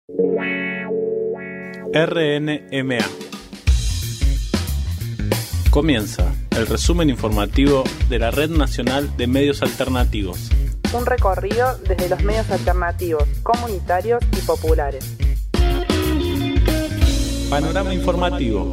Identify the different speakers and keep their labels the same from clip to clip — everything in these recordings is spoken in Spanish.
Speaker 1: RNMA. Comienza el resumen informativo de la Red Nacional de Medios Alternativos.
Speaker 2: Un recorrido desde los medios alternativos, comunitarios y populares.
Speaker 1: Panorama informativo.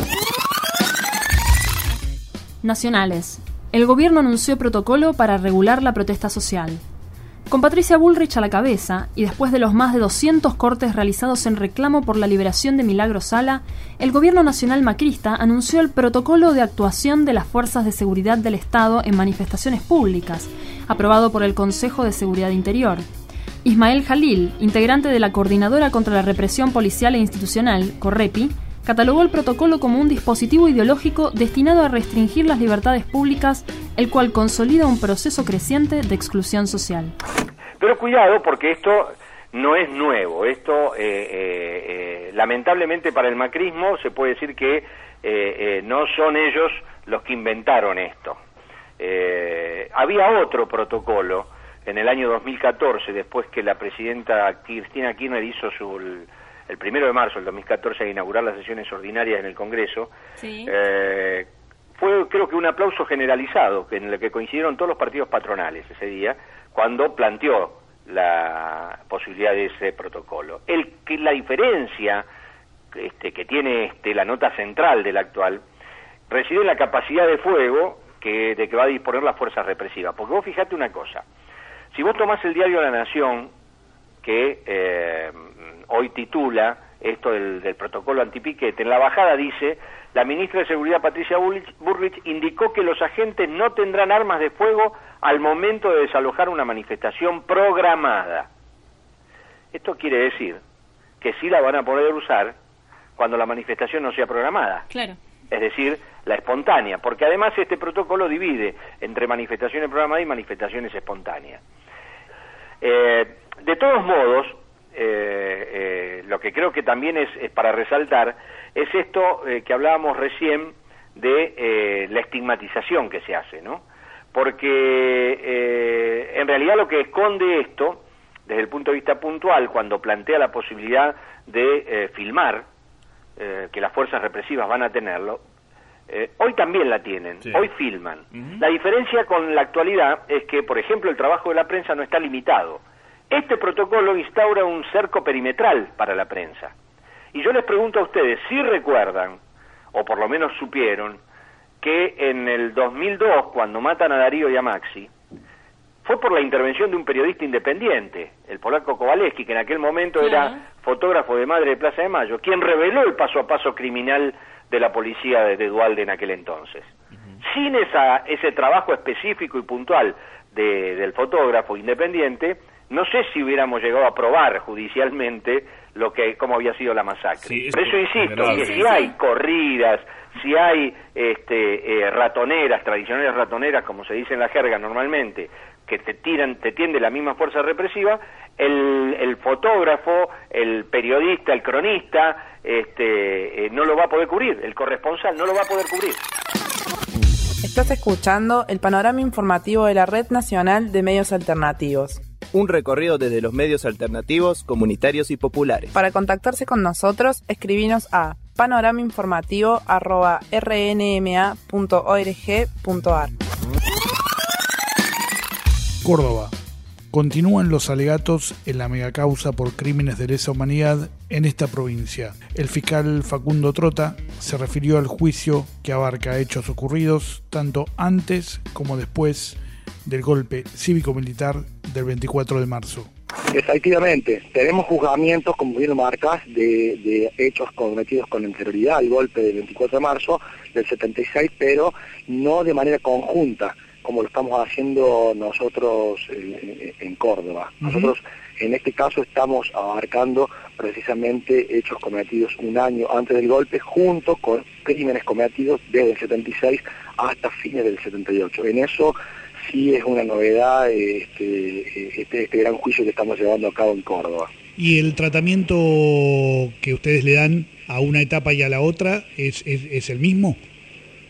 Speaker 3: Nacionales. El gobierno anunció protocolo para regular la protesta social. Con Patricia Bullrich a la cabeza, y después de los más de 200 cortes realizados en reclamo por la liberación de Milagro Sala, el gobierno nacional macrista anunció el protocolo de actuación de las fuerzas de seguridad del Estado en manifestaciones públicas, aprobado por el Consejo de Seguridad Interior. Ismael Jalil, integrante de la Coordinadora contra la Represión Policial e Institucional, CORREPI, catalogó el protocolo como un dispositivo ideológico destinado a restringir las libertades públicas, el cual consolida un proceso creciente de exclusión social.
Speaker 4: Pero cuidado, porque esto no es nuevo. Esto, lamentablemente para el macrismo, se puede decir que no son ellos los que inventaron esto. Había otro protocolo en el año 2014, después que la presidenta Cristina Kirchner hizo el 1 de marzo del 2014 a inaugurar las sesiones ordinarias en el Congreso. Sí. Fue, creo que, un aplauso generalizado, en el que coincidieron todos los partidos patronales ese día, cuando planteó la posibilidad de ese protocolo. La diferencia que tiene la nota central del actual reside en la capacidad de fuego de que va a disponer las fuerzas represivas. Porque vos fijate una cosa, si vos tomás el diario La Nación, que hoy titula esto del protocolo antipiquete, en la bajada dice: la ministra de Seguridad Patricia Bullrich indicó que los agentes no tendrán armas de fuego al momento de desalojar una manifestación programada. Esto quiere decir que sí la van a poder usar cuando la manifestación no sea programada. Claro. Es decir, la espontánea, porque además este protocolo divide entre manifestaciones programadas y manifestaciones espontáneas. De todos modos, lo que creo que también es para resaltar es esto que hablábamos recién de la estigmatización que se hace, ¿no? Porque en realidad lo que esconde esto, desde el punto de vista puntual, cuando plantea la posibilidad de filmar, que las fuerzas represivas van a tenerlo, hoy también la tienen, sí. Hoy filman. Uh-huh. La diferencia con la actualidad es que, por ejemplo, el trabajo de la prensa no está limitado. Este protocolo instaura un cerco perimetral para la prensa. Y yo les pregunto a ustedes si recuerdan, o por lo menos supieron, que en el 2002, cuando matan a Darío y a Maxi, fue por la intervención de un periodista independiente, el polaco Kowalewski, que en aquel momento era fotógrafo de Madre de Plaza de Mayo, quien reveló el paso a paso criminal de la policía de Duhalde en aquel entonces. Uh-huh. Sin ese trabajo específico y puntual del fotógrafo independiente, no sé si hubiéramos llegado a probar judicialmente cómo había sido la masacre. Sí, por eso insisto, que si hay corridas, si hay ratoneras, tradicionales ratoneras, como se dice en la jerga normalmente, que te tiende la misma fuerza represiva, el fotógrafo, el periodista, el cronista, no lo va a poder cubrir, el corresponsal no lo va a poder cubrir.
Speaker 2: Estás escuchando el panorama informativo de la Red Nacional de Medios Alternativos.
Speaker 5: Un recorrido desde los medios alternativos, comunitarios y populares.
Speaker 2: Para contactarse con nosotros, escribinos a panoramainformativo@rnma.org.ar.
Speaker 6: Córdoba. Continúan los alegatos en la megacausa por crímenes de lesa humanidad en esta provincia. El fiscal Facundo Trota se refirió al juicio que abarca hechos ocurridos tanto antes como después del golpe cívico-militar del 24 de marzo.
Speaker 7: Efectivamente, tenemos juzgamientos, como bien lo marcas, de hechos cometidos con anterioridad al golpe del 24 de marzo del 76, pero no de manera conjunta, como lo estamos haciendo nosotros en Córdoba. Uh-huh. Nosotros en este caso estamos abarcando precisamente hechos cometidos un año antes del golpe, junto con crímenes cometidos desde el 76 hasta fines del 78. En eso sí es una novedad este gran juicio que estamos llevando a cabo en Córdoba.
Speaker 6: ¿Y el tratamiento que ustedes le dan a una etapa y a la otra es el mismo?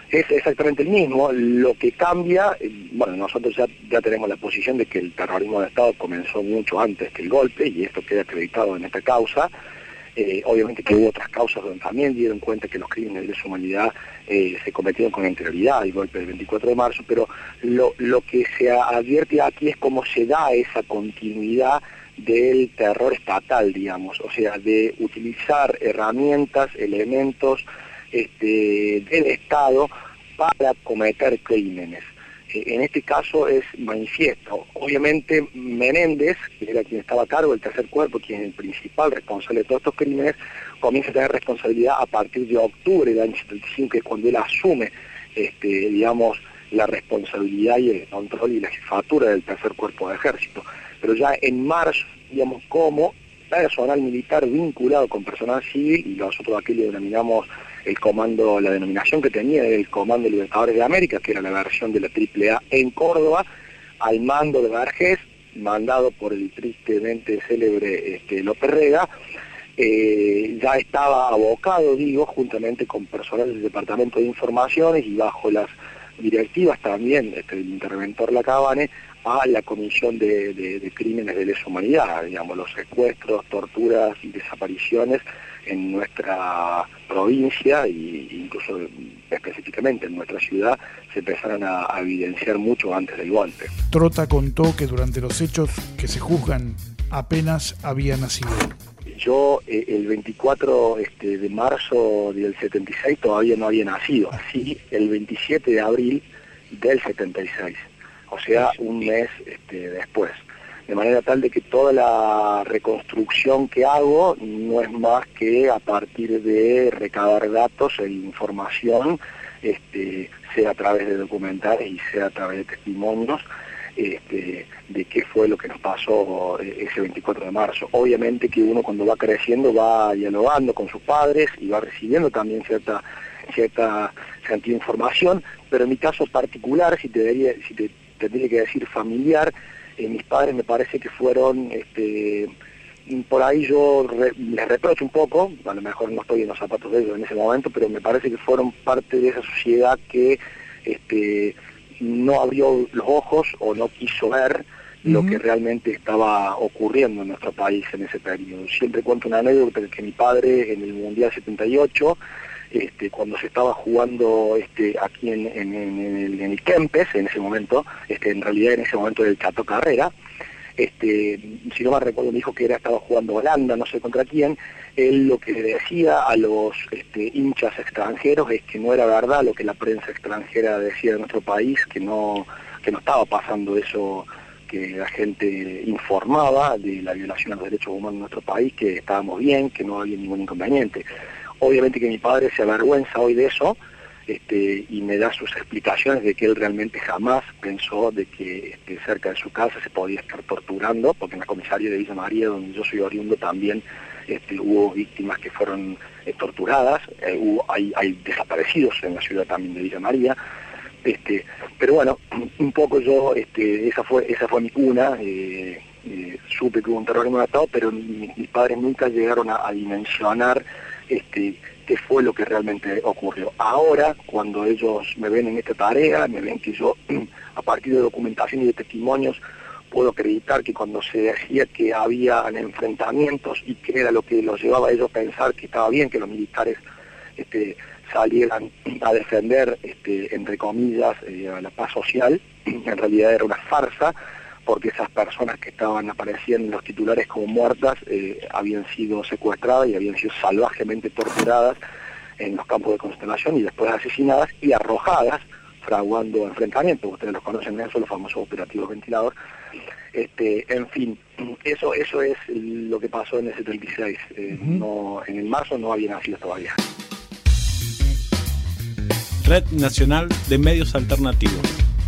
Speaker 7: es exactamente el mismo. Lo que cambia, bueno, nosotros ya tenemos la posición de que el terrorismo de Estado comenzó mucho antes que el golpe, y esto queda acreditado en esta causa. Obviamente que hubo otras causas donde también dieron cuenta que los crímenes de lesa humanidad se cometieron con anterioridad al golpe del 24 de marzo, pero lo que se advierte aquí es cómo se da esa continuidad del terror estatal, digamos, o sea, de utilizar herramientas, elementos del Estado para cometer crímenes. En este caso es manifiesto. Obviamente Menéndez, que era quien estaba a cargo del tercer cuerpo, quien es el principal responsable de todos estos crímenes, comienza a tener responsabilidad a partir de octubre del año 75, que es cuando él asume, digamos, la responsabilidad y el control y la jefatura del tercer cuerpo de ejército. Pero ya en marzo, digamos, como personal militar vinculado con personal civil, y nosotros aquí le denominamos el comando, la denominación que tenía el Comando Libertadores de América, que era la versión de la AAA en Córdoba, al mando de Vergés, mandado por el tristemente célebre López Rega, ya estaba abocado, digo, juntamente con personal del Departamento de Informaciones y bajo las directivas también del interventor Lacabane, a la comisión de crímenes de lesa humanidad, digamos, los secuestros, torturas y desapariciones en nuestra provincia e incluso específicamente en nuestra ciudad se empezaron a evidenciar mucho antes del golpe.
Speaker 6: Trota contó que durante los hechos que se juzgan apenas había nacido.
Speaker 7: Yo el 24 de marzo del 76 todavía no había nacido, sí el 27 de abril del 76. O sea, un mes después. De manera tal de que toda la reconstrucción que hago no es más que a partir de recabar datos e información, sea a través de documentales y sea a través de testimonios, de qué fue lo que nos pasó ese 24 de marzo. Obviamente que uno cuando va creciendo va dialogando con sus padres y va recibiendo también cierta información, pero en mi caso particular, si te tendría que decir familiar, mis padres me parece que fueron, por ahí yo les reprocho un poco, a lo mejor no estoy en los zapatos de ellos en ese momento, pero me parece que fueron parte de esa sociedad que no abrió los ojos o no quiso ver lo que realmente estaba ocurriendo en nuestro país en ese periodo. Siempre cuento una anécdota que mi padre en el Mundial 78, cuando se estaba jugando aquí en el Kempes, en ese momento, en realidad en ese momento del Chato Carrera, si no me recuerdo me dijo que estaba jugando Holanda, no sé contra quién, él lo que le decía a los hinchas extranjeros es que no era verdad lo que la prensa extranjera decía de nuestro país, que no estaba pasando eso que la gente informaba de la violación a los derechos humanos en nuestro país, que estábamos bien, que no había ningún inconveniente. Obviamente que mi padre se avergüenza hoy de eso, y me da sus explicaciones de que él realmente jamás pensó de que cerca de su casa se podía estar torturando, porque en la comisaría de Villa María, donde yo soy oriundo, también hubo víctimas que fueron torturadas, hay desaparecidos en la ciudad también de Villa María, pero bueno, un poco yo, esa fue mi cuna, supe que hubo un terrorismo de Estado, pero mis padres nunca llegaron a dimensionar qué fue lo que realmente ocurrió. Ahora, cuando ellos me ven en esta tarea, me ven que yo, a partir de documentación y de testimonios, puedo acreditar que cuando se decía que había enfrentamientos y que era lo que los llevaba a ellos a pensar que estaba bien que los militares salieran a defender, entre comillas, a la paz social, en realidad era una farsa, porque esas personas que estaban apareciendo en los titulares como muertas habían sido secuestradas y habían sido salvajemente torturadas en los campos de concentración y después asesinadas y arrojadas, fraguando enfrentamientos. Ustedes los conocen, eso, los famosos operativos ventilador. En fin, eso es lo que pasó en el 76. No, en el marzo no había nacido todavía.
Speaker 1: Red Nacional de Medios Alternativos.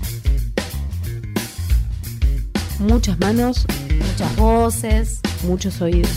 Speaker 8: Muchas manos,
Speaker 3: Muchas voces.
Speaker 8: muchos oídos.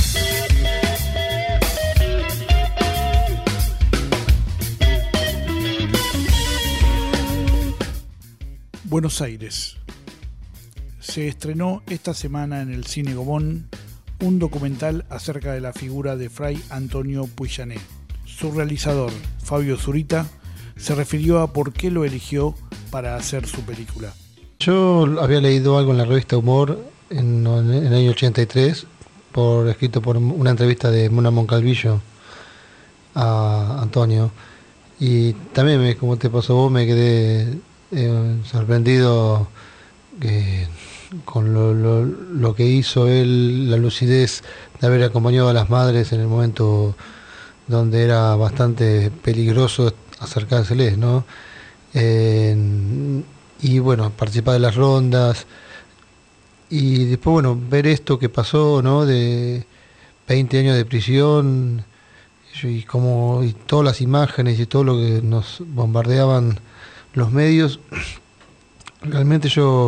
Speaker 6: Buenos Aires. Se estrenó esta semana en el Cine Gomón un documental acerca de la figura de Fray Antonio Puillané. Su realizador, Fabio Zurita, se refirió a por qué lo eligió para hacer su película.
Speaker 9: Yo había leído algo en la revista Humor en el año 83, escrito por una entrevista de Mona Moncalvillo a Antonio, y también, como te pasó vos, me quedé sorprendido con lo que hizo él, la lucidez de haber acompañado a las madres en el momento donde era bastante peligroso acercárseles, ¿no? Y bueno, participar de las rondas, y después, bueno, ver esto que pasó, ¿no? De 20 años de prisión, y todas las imágenes y todo lo que nos bombardeaban los medios, realmente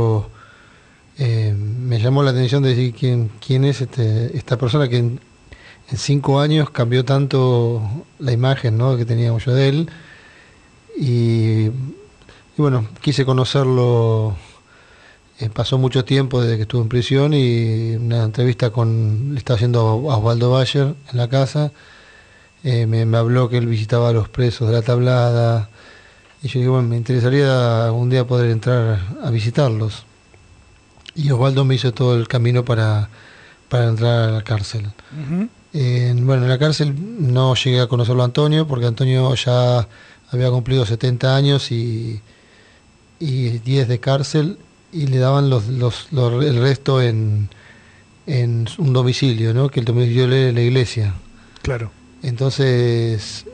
Speaker 9: me llamó la atención de decir quién es esta persona que en 5 años cambió tanto la imagen, ¿no? que teníamos yo de él, y bueno, quise conocerlo. Pasó mucho tiempo desde que estuvo en prisión, y una entrevista le estaba haciendo a Osvaldo Bayer en la casa. Me habló que él visitaba a los presos de la Tablada, y yo dije, bueno, me interesaría algún día poder entrar a visitarlos. Y Osvaldo me hizo todo el camino para entrar a la cárcel. Uh-huh. Bueno, en la cárcel no llegué a conocerlo a Antonio, porque Antonio ya había cumplido 70 años y 10 de cárcel, y le daban el resto en un domicilio, ¿no? Que el domicilio era la iglesia.
Speaker 6: Claro.
Speaker 9: Entonces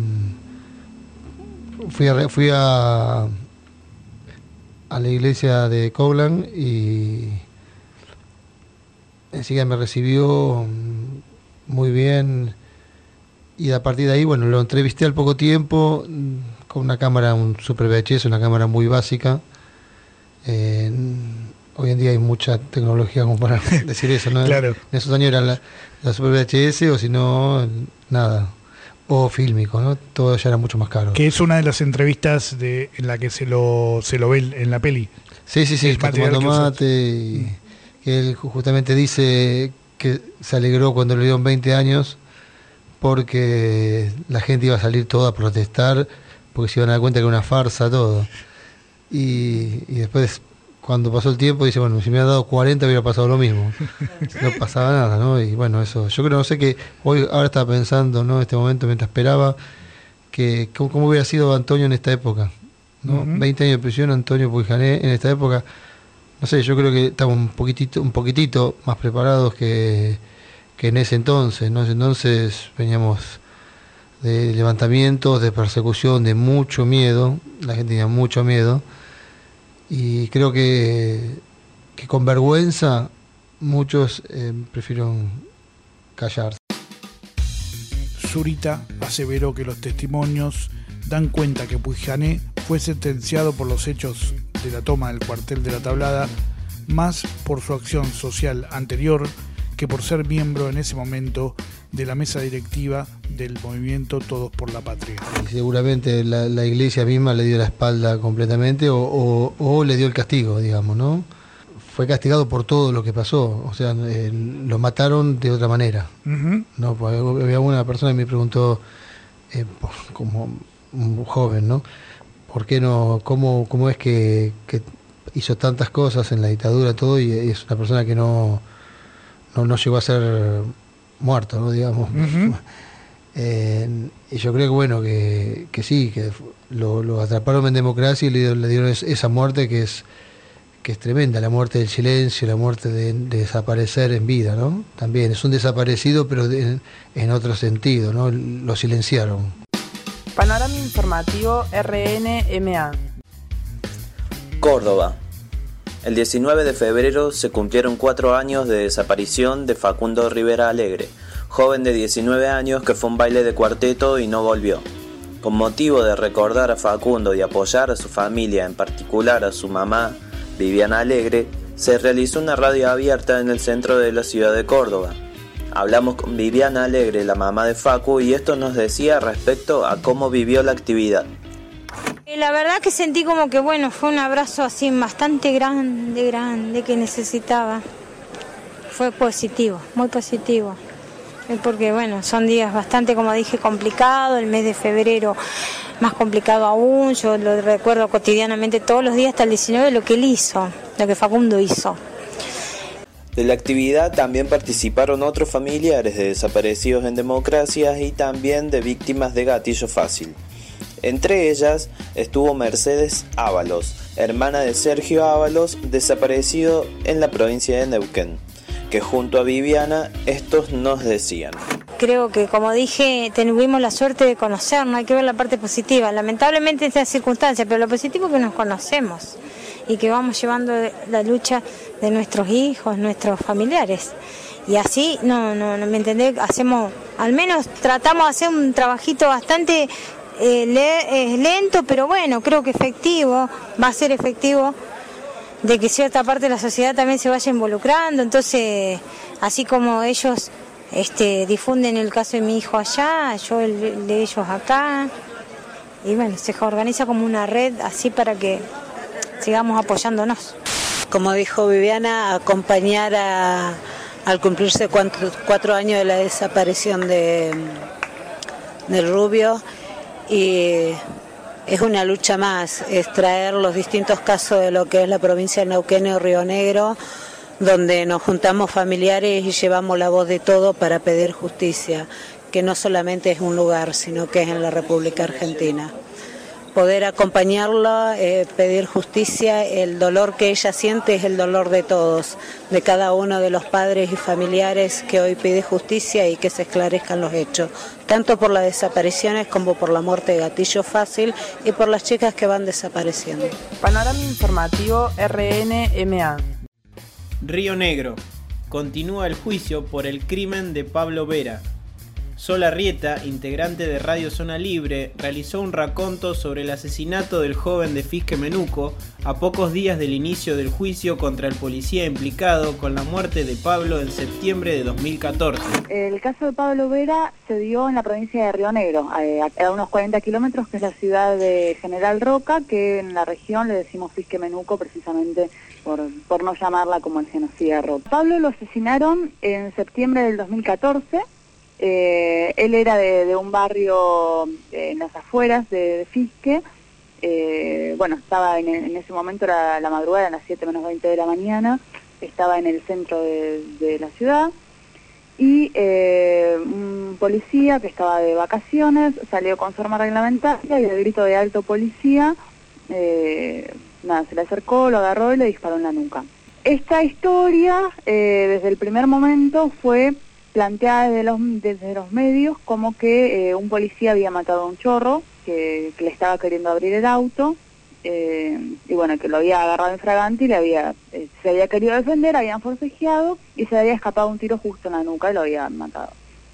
Speaker 9: fui a la iglesia de Coglan, y enseguida me recibió muy bien, y a partir de ahí, bueno, lo entrevisté al poco tiempo con una cámara, un Super VHS, una cámara muy básica. Hoy en día hay mucha tecnología como para decir eso, ¿no?
Speaker 6: Claro.
Speaker 9: En esos años era la Super VHS, o si no, nada, o fílmico, ¿no? Todo ya era mucho más caro.
Speaker 6: Que es una de las entrevistas en la que se lo ve en la peli.
Speaker 9: Sí, está tomando mate, y que él justamente dice que se alegró cuando le dieron 20 años, porque la gente iba a salir toda a protestar, porque se iban a dar cuenta que era una farsa todo. Y después, cuando pasó el tiempo, dice, bueno, si me hubiera dado 40 hubiera pasado lo mismo. No pasaba nada, ¿no? Y bueno, eso, yo creo, no sé, que ahora estaba pensando, ¿no? En este momento, mientras esperaba, que cómo hubiera sido Antonio en esta época, ¿no? Uh-huh. 20 años de prisión, Antonio Puigjané en esta época. No sé, yo creo que estamos un poquitito más preparados que en ese entonces, ¿no? En ese entonces veníamos de levantamientos, de persecución, de mucho miedo, la gente tenía mucho miedo, y creo que con vergüenza muchos prefirieron callarse.
Speaker 6: Zurita aseveró que los testimonios dan cuenta que Puigjané fue sentenciado por los hechos de la toma del cuartel de la Tablada, más por su acción social anterior que por ser miembro en ese momento de la mesa directiva del movimiento Todos por la Patria.
Speaker 9: Y seguramente la iglesia misma le dio la espalda completamente, o le dio el castigo, digamos, ¿no? Fue castigado por todo lo que pasó, o sea, lo mataron de otra manera. Uh-huh. ¿No? Había una persona que me preguntó, como un joven, ¿no? ¿Por qué no? ¿Cómo es que hizo tantas cosas en la dictadura, todo, y es una persona que no llegó a ser muerto, ¿no? Digamos. Uh-huh. Y yo creo que, bueno, que sí, que lo atraparon en democracia y le dieron esa muerte que es tremenda, la muerte del silencio, la muerte de desaparecer en vida, ¿no? También es un desaparecido, pero en otro sentido, ¿no? Lo silenciaron.
Speaker 2: Panorama informativo RNMA.
Speaker 10: Córdoba. El 19 de febrero se cumplieron 4 años de desaparición de Facundo Rivera Alegre, joven de 19 años que fue a un baile de cuarteto y no volvió. Con motivo de recordar a Facundo y apoyar a su familia, en particular a su mamá, Viviana Alegre, se realizó una radio abierta en el centro de la ciudad de Córdoba. Hablamos con Viviana Alegre, la mamá de Facu, y esto nos decía respecto a cómo vivió la actividad.
Speaker 11: La verdad que sentí como que, bueno, fue un abrazo así bastante grande que necesitaba. Fue positivo, muy positivo. Porque, bueno, son días bastante, como dije, complicados. El mes de febrero más complicado aún. Yo lo recuerdo cotidianamente todos los días hasta el 19 lo que él hizo, lo que Facundo hizo.
Speaker 10: De la actividad también participaron otros familiares de desaparecidos en democracias y también de víctimas de gatillo fácil. Entre ellas estuvo Mercedes Ábalos, hermana de Sergio Ábalos, desaparecido en la provincia de Neuquén, que junto a Viviana estos nos decían.
Speaker 11: Creo que, como dije, tuvimos la suerte de conocernos, hay que ver la parte positiva. Lamentablemente en estas circunstancias, pero lo positivo es que nos conocemos y que vamos llevando la lucha de nuestros hijos, nuestros familiares. Y así, no me entendés, hacemos, al menos tratamos de hacer un trabajito bastante lento, pero bueno, creo que efectivo, va a ser efectivo, de que cierta parte de la sociedad también se vaya involucrando. Entonces, así como ellos difunden el caso de mi hijo allá, yo el de ellos acá, y bueno, se organiza como una red así para que sigamos apoyándonos.
Speaker 12: Como dijo Viviana, acompañar al cumplirse 4 años de la desaparición del Rubio, y es una lucha más, es traer los distintos casos de lo que es la provincia de Neuquén y Río Negro, donde nos juntamos familiares y llevamos la voz de todo para pedir justicia, que no solamente es un lugar, sino que es en la República Argentina. Poder acompañarla, pedir justicia, el dolor que ella siente es el dolor de todos, de cada uno de los padres y familiares que hoy pide justicia y que se esclarezcan los hechos, tanto por las desapariciones como por la muerte de gatillo fácil y por las chicas que van desapareciendo.
Speaker 2: Panorama informativo RNMA.
Speaker 13: Río Negro. Continúa el juicio por el crimen de Pablo Vera. Sol Arrieta, integrante de Radio Zona Libre, realizó un raconto sobre el asesinato del joven de Fisque Menuco a pocos días del inicio del juicio contra el policía implicado con la muerte de Pablo en septiembre de 2014.
Speaker 14: El caso de Pablo Vera se dio en la provincia de Río Negro, a unos 40 kilómetros, que es la ciudad de General Roca, que en la región le decimos Fisque Menuco precisamente por no llamarla como el genocidio de Roca. Pablo lo asesinaron en septiembre del 2014. Él era de un barrio en las afueras de Fisque. Estaba en ese momento, era la madrugada, a las 7 menos 20 de la mañana, estaba en el centro de la ciudad, y un policía que estaba de vacaciones salió con su arma reglamentaria y al grito de alto policía, se le acercó, lo agarró y le disparó en la nuca. Esta historia, desde el primer momento, fue planteada desde los medios como que un policía había matado a un chorro que le estaba queriendo abrir el auto, y bueno, que lo había agarrado en fragante y se había querido defender, habían forcejeado y se había escapado un tiro justo en la nuca y lo habían matado.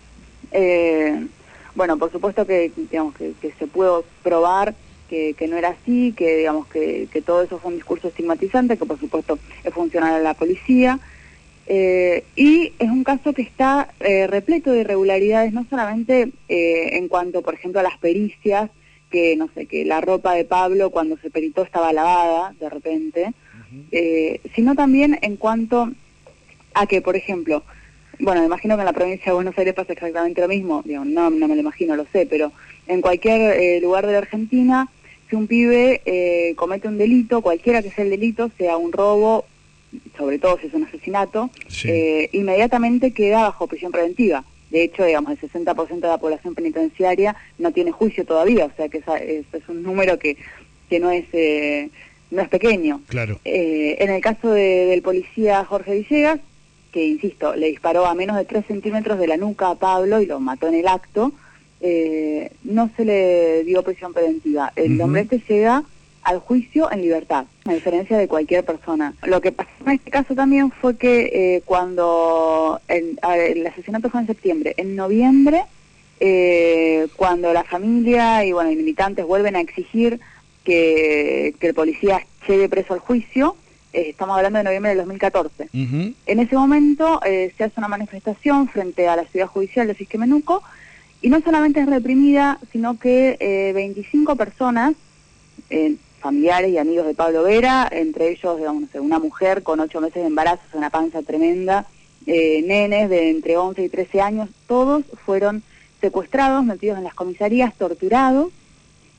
Speaker 14: Por supuesto que se pudo probar que no era así, que todo eso fue un discurso estigmatizante, que por supuesto es funcional a la policía. Y es un caso que está repleto de irregularidades, no solamente en cuanto, por ejemplo, a las pericias, que la ropa de Pablo cuando se peritó estaba lavada de repente, sino también en cuanto a que, por ejemplo, me imagino que en la provincia de Buenos Aires pasa exactamente lo mismo, no me lo imagino, lo sé, pero en cualquier lugar de la Argentina, si un pibe comete un delito, cualquiera que sea el delito, sea un robo, sobre todo si es un asesinato, sí, inmediatamente queda bajo prisión preventiva. De hecho, el 60% de la población penitenciaria no tiene juicio todavía, o sea que es un número que no es pequeño. Claro. En el caso del policía Jorge Villegas, que insisto, le disparó a menos de 3 centímetros de la nuca a Pablo y lo mató en el acto, no se le dio prisión preventiva. El hombre llega al juicio en libertad, a diferencia de cualquier persona. Lo que pasó en este caso también fue que cuando el asesinato fue en septiembre, en noviembre, cuando la familia y militantes vuelven a exigir que el policía lleve preso al juicio, estamos hablando de noviembre del 2014. En ese momento se hace una manifestación frente a la ciudad judicial de Fisque Menuco, y no solamente es reprimida, sino que 25 personas, familiares y amigos de Pablo Vera, entre ellos una mujer con 8 meses de embarazo, una panza tremenda, nenes de entre 11 y 13 años, todos fueron secuestrados, metidos en las comisarías, torturados,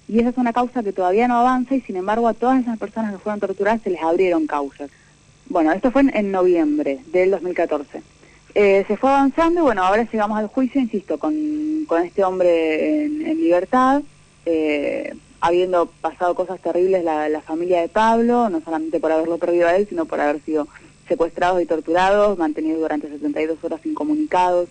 Speaker 14: y esa es una causa que todavía no avanza y sin embargo a todas esas personas que fueron torturadas se les abrieron causas. Bueno, esto fue en noviembre del 2014. Se fue avanzando y bueno, ahora llegamos al juicio, insisto, con este hombre en libertad, habiendo pasado cosas terribles la familia de Pablo, no solamente por haberlo perdido a él, sino por haber sido secuestrados y torturados, mantenidos durante 72 horas incomunicados.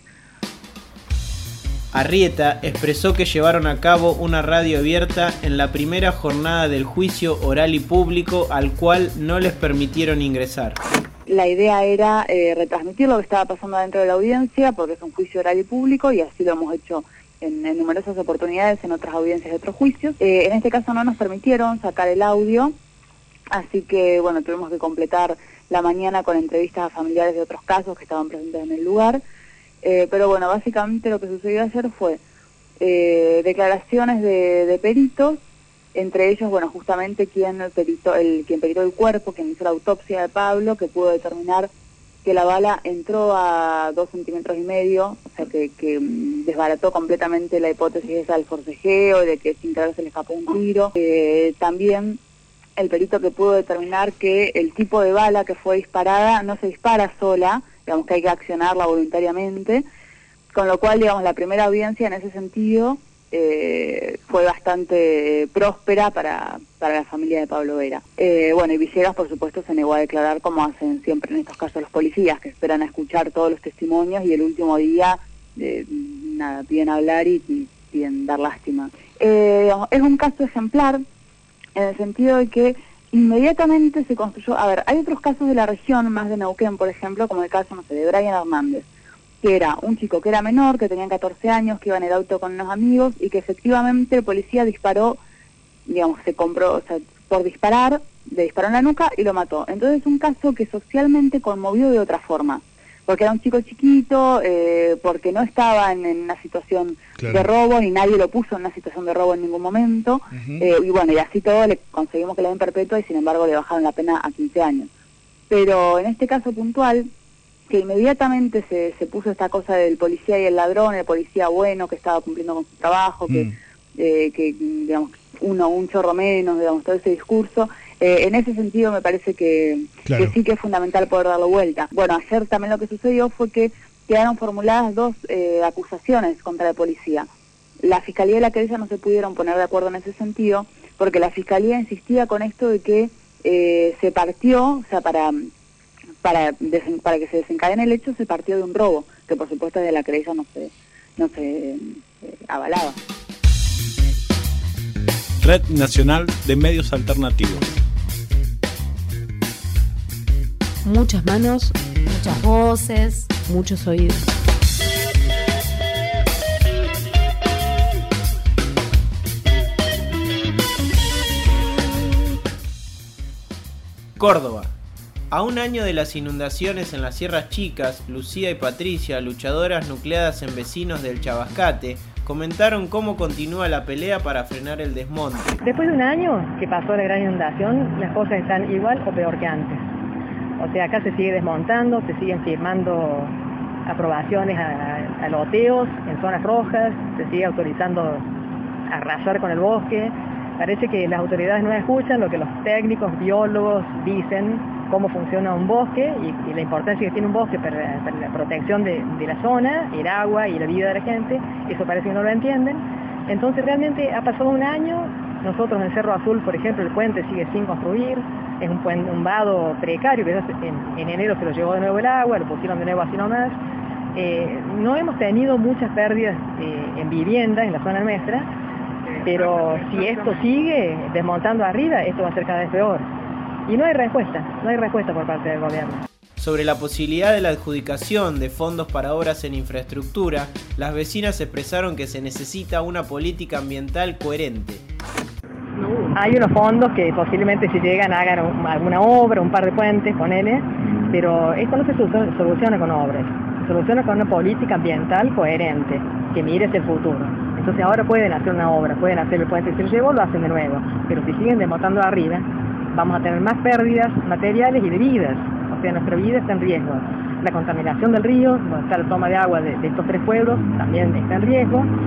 Speaker 13: Arrieta expresó que llevaron a cabo una radio abierta en la primera jornada del juicio oral y público al cual no les permitieron ingresar.
Speaker 14: La idea era retransmitir lo que estaba pasando dentro de la audiencia, porque es un juicio oral y público, y así lo hemos hecho en numerosas oportunidades en otras audiencias de otros juicios. En este caso no nos permitieron sacar el audio, así que bueno, tuvimos que completar la mañana con entrevistas a familiares de otros casos que estaban presentes en el lugar. Pero bueno, básicamente lo que sucedió ayer fue declaraciones de peritos, entre ellos, bueno, justamente quien peritó el cuerpo, quien hizo la autopsia de Pablo, que pudo determinar que la bala entró a 2,5 centímetros, o sea que desbarató completamente la hipótesis esa del forcejeo, de que sin querer se le escapó un tiro. También el perito que pudo determinar que el tipo de bala que fue disparada no se dispara sola, digamos que hay que accionarla voluntariamente, con lo cual, digamos, la primera audiencia en ese sentido fue bastante próspera para la familia de Pablo Vera. Bueno, y Villegas, por supuesto, se negó a declarar, como hacen siempre en estos casos los policías, que esperan a escuchar todos los testimonios y el último día, piden hablar y piden dar lástima. Digamos, es un caso ejemplar en el sentido de que inmediatamente se construyó... A ver, hay otros casos de la región, más de Neuquén, por ejemplo, como el caso, no sé, de Brian Hernández, que era un chico que era menor, que tenía 14 años, que iba en el auto con unos amigos y que efectivamente el policía disparó, digamos, se compró, o sea, por disparar, le disparó en la nuca y lo mató. Entonces es un caso que socialmente conmovió de otra forma, porque era un chico chiquito, porque no estaba en una situación de robo, ni nadie lo puso en una situación de robo en ningún momento, y bueno, y así todo le conseguimos que le den perpetua y sin embargo le bajaron la pena a 15 años. Pero en este caso puntual, que inmediatamente se puso esta cosa del policía y el ladrón, el policía bueno que estaba cumpliendo con su trabajo, que digamos, un chorro menos, digamos, todo ese discurso. En ese sentido me parece que sí que es fundamental poder darlo vuelta. Bueno, ayer también lo que sucedió fue que quedaron formuladas 2 acusaciones contra la policía. La Fiscalía y la querella no se pudieron poner de acuerdo en ese sentido, porque la Fiscalía insistía con esto de que se partió, o sea, para que se desencadene el hecho, se partió de un robo, que por supuesto desde la querella no se avalaba.
Speaker 1: Red Nacional de Medios Alternativos.
Speaker 8: Muchas manos,
Speaker 3: muchas voces,
Speaker 8: muchos oídos.
Speaker 13: Córdoba. A un año de las inundaciones en las Sierras Chicas, Lucía y Patricia, luchadoras nucleadas en vecinos del Chabascate, comentaron cómo continúa la pelea para frenar el desmonte.
Speaker 15: Después de un año que pasó la gran inundación, las cosas están igual o peor que antes. O sea, acá se sigue desmontando, se siguen firmando aprobaciones a loteos en zonas rojas, se sigue autorizando arrasar con el bosque. Parece que las autoridades no escuchan lo que los técnicos, biólogos dicen, cómo funciona un bosque y la importancia que tiene un bosque para la protección de la zona, el agua y la vida de la gente. Eso parece que no lo entienden. Entonces realmente ha pasado un año. Nosotros en Cerro Azul, por ejemplo, el puente sigue sin construir, es un vado precario, que en enero se lo llevó de nuevo el agua, lo pusieron de nuevo así nomás. No hemos tenido muchas pérdidas en viviendas en la zona nuestra, pero si esto sigue desmontando arriba, esto va a ser cada vez peor. Y no hay respuesta por parte del gobierno.
Speaker 13: Sobre la posibilidad de la adjudicación de fondos para obras en infraestructura, las vecinas expresaron que se necesita una política ambiental coherente.
Speaker 15: Hay unos fondos que posiblemente si llegan hagan alguna obra, un par de puentes, ponele, pero esto no se soluciona con obras, se soluciona con una política ambiental coherente, que mire hacia el futuro. Entonces ahora pueden hacer una obra, pueden hacer el puente, si lo llevó, lo hacen de nuevo, pero si siguen desmontando arriba, vamos a tener más pérdidas materiales y de vidas, o sea, nuestra vida está en riesgo. La contaminación del río, donde está la toma de agua de estos 3 pueblos, también está en riesgo.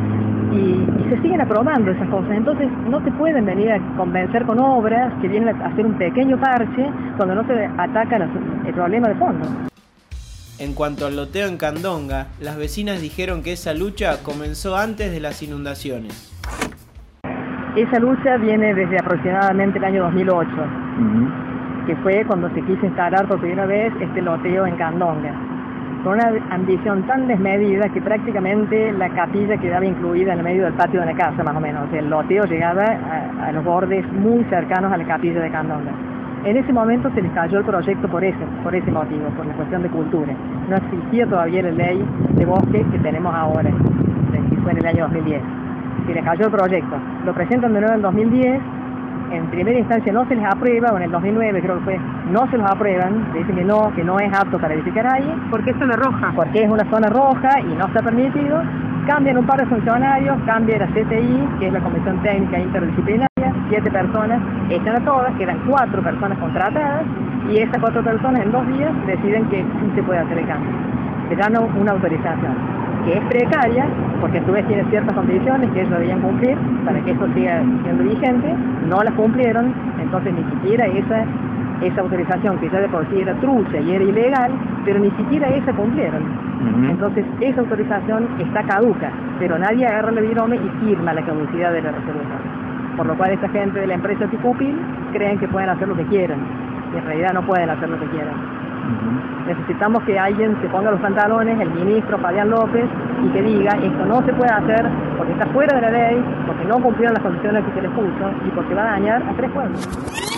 Speaker 15: y se siguen aprobando esas cosas. Entonces no te pueden venir a convencer con obras que vienen a hacer un pequeño parche cuando no se ataca el problema de fondo.
Speaker 13: En cuanto al loteo en Candonga, las vecinas dijeron que esa lucha comenzó antes de las inundaciones.
Speaker 15: Esa lucha viene desde aproximadamente el año 2008, que fue cuando se quiso instalar por primera vez este loteo en Candonga, con una ambición tan desmedida que prácticamente la capilla quedaba incluida en el medio del patio de la casa, más o menos. O sea, el loteo llegaba a los bordes muy cercanos a la capilla de Candonga. En ese momento se les cayó el proyecto por ese motivo, por la cuestión de cultura. No existía todavía la ley de bosque que tenemos ahora, que fue en el año 2010. Se les cayó el proyecto. Lo presentan de nuevo en 2010, en primera instancia no se les aprueba, o en el 2009 creo que fue, no se los aprueban, dicen que no es apto para edificar ahí.
Speaker 16: ¿Por qué es zona roja?
Speaker 15: Porque es una zona roja y no está permitido. Cambian un par de funcionarios, cambia la CTI, que es la Comisión Técnica Interdisciplinaria, 7 personas, echan a todas, quedan 4 personas contratadas, y esas 4 personas en 2 días deciden que sí se puede hacer el cambio. Se dan una autorización, que es precaria, porque a su vez tiene ciertas condiciones que ellos debían cumplir para que esto siga siendo vigente, no las cumplieron, entonces ni siquiera esa autorización, que ya de por sí era trucha y era ilegal, pero ni siquiera esa cumplieron. Entonces esa autorización está caduca, pero nadie agarra el virome y firma la caducidad de la resolución. Por lo cual esta gente de la empresa Ticupil creen que pueden hacer lo que quieran, y en realidad no pueden hacer lo que quieran. Necesitamos que alguien se ponga los pantalones, el ministro Fabián López, y que diga, esto no se puede hacer porque está fuera de la ley, porque no cumplieron las condiciones que se les puso y porque va a dañar a 3 pueblos.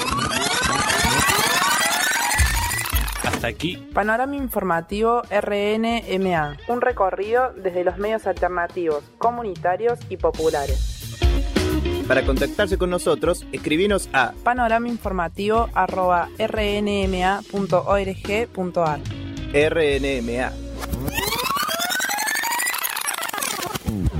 Speaker 1: Hasta aquí.
Speaker 2: Panorama informativo RNMA. Un recorrido desde los medios alternativos, comunitarios y populares.
Speaker 5: Para contactarse con nosotros, escribinos a
Speaker 2: panoramainformativo@rnma.org.ar.
Speaker 5: RNMA.